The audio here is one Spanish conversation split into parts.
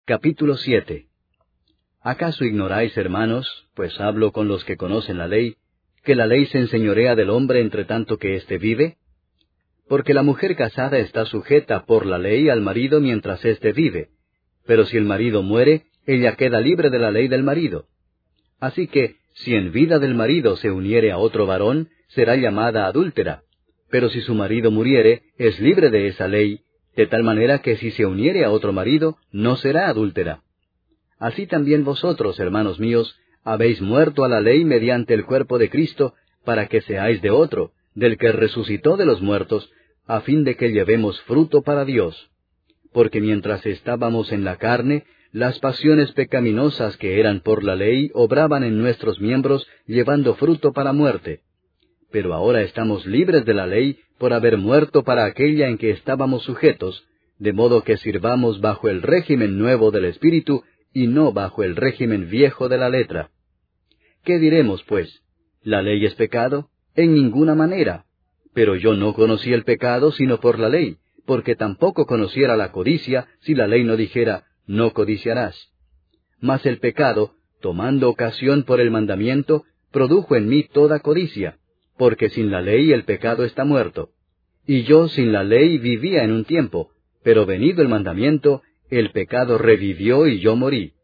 Capítulo 7. ¿Acaso ignoráis, hermanos, pues hablo con los que conocen la ley, que la ley se enseñorea del hombre entre tanto que éste vive? Porque la mujer casada está sujeta por la ley al marido mientras éste vive, pero si el marido muere, ella queda libre de la ley del marido. Así que, si en vida del marido se uniere a otro varón, será llamada adúltera, pero si su marido muriere, es libre de esa ley, de tal manera que si se uniere a otro marido, no será adúltera. Así también vosotros, hermanos míos, habéis muerto a la ley mediante el cuerpo de Cristo, para que seáis de otro, del que resucitó de los muertos, a fin de que llevemos fruto para Dios. Porque mientras estábamos en la carne, las pasiones pecaminosas que eran por la ley obraban en nuestros miembros, llevando fruto para muerte. Pero ahora estamos libres de la ley por haber muerto para aquella en que estábamos sujetos, de modo que sirvamos bajo el régimen nuevo del Espíritu y no bajo el régimen viejo de la letra. ¿Qué diremos, pues? ¿La ley es pecado? En ninguna manera. Pero yo no conocí el pecado sino por la ley, porque tampoco conociera la codicia si la ley no dijera, no codiciarás. Mas el pecado, tomando ocasión por el mandamiento, produjo en mí toda codicia, porque sin la ley el pecado está muerto. Y yo sin la ley vivía en un tiempo, pero venido el mandamiento, el pecado revivió y yo morí.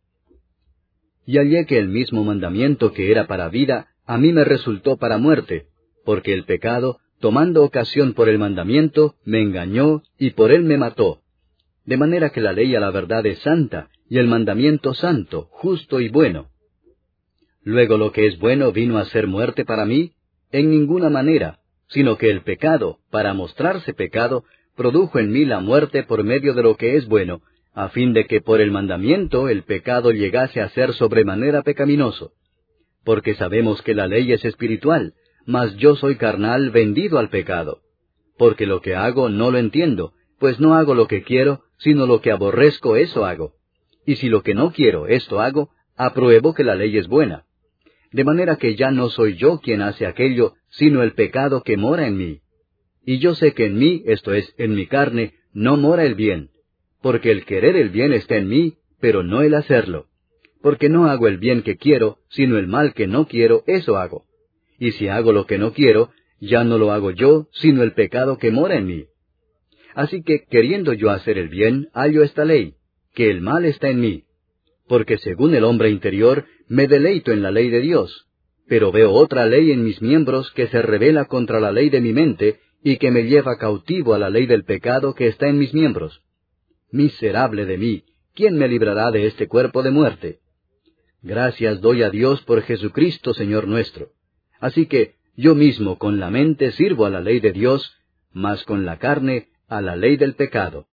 Y hallé que el mismo mandamiento que era para vida, a mí me resultó para muerte, porque el pecado, tomando ocasión por el mandamiento, me engañó y por él me mató. De manera que la ley a la verdad es santa, y el mandamiento santo, justo y bueno. Luego lo que es bueno vino a ser muerte para mí, en ninguna manera, sino que el pecado, para mostrarse pecado, produjo en mí la muerte por medio de lo que es bueno, a fin de que por el mandamiento el pecado llegase a ser sobremanera pecaminoso. Porque sabemos que la ley es espiritual, mas yo soy carnal vendido al pecado. Porque lo que hago no lo entiendo, pues no hago lo que quiero, sino lo que aborrezco eso hago. Y si lo que no quiero esto hago, apruebo que la ley es buena. De manera que ya no soy yo quien hace aquello, sino el pecado que mora en mí. Y yo sé que en mí, esto es, en mi carne, no mora el bien. Porque el querer el bien está en mí, pero no el hacerlo. Porque no hago el bien que quiero, sino el mal que no quiero, eso hago. Y si hago lo que no quiero, ya no lo hago yo, sino el pecado que mora en mí. Así que, queriendo yo hacer el bien, hallo esta ley, que el mal está en mí. Porque según el hombre interior, me deleito en la ley de Dios, pero veo otra ley en mis miembros que se rebela contra la ley de mi mente, y que me lleva cautivo a la ley del pecado que está en mis miembros. Miserable de mí, ¿quién me librará de este cuerpo de muerte? Gracias doy a Dios por Jesucristo, Señor nuestro. Así que yo mismo con la mente sirvo a la ley de Dios, mas con la carne a la ley del pecado.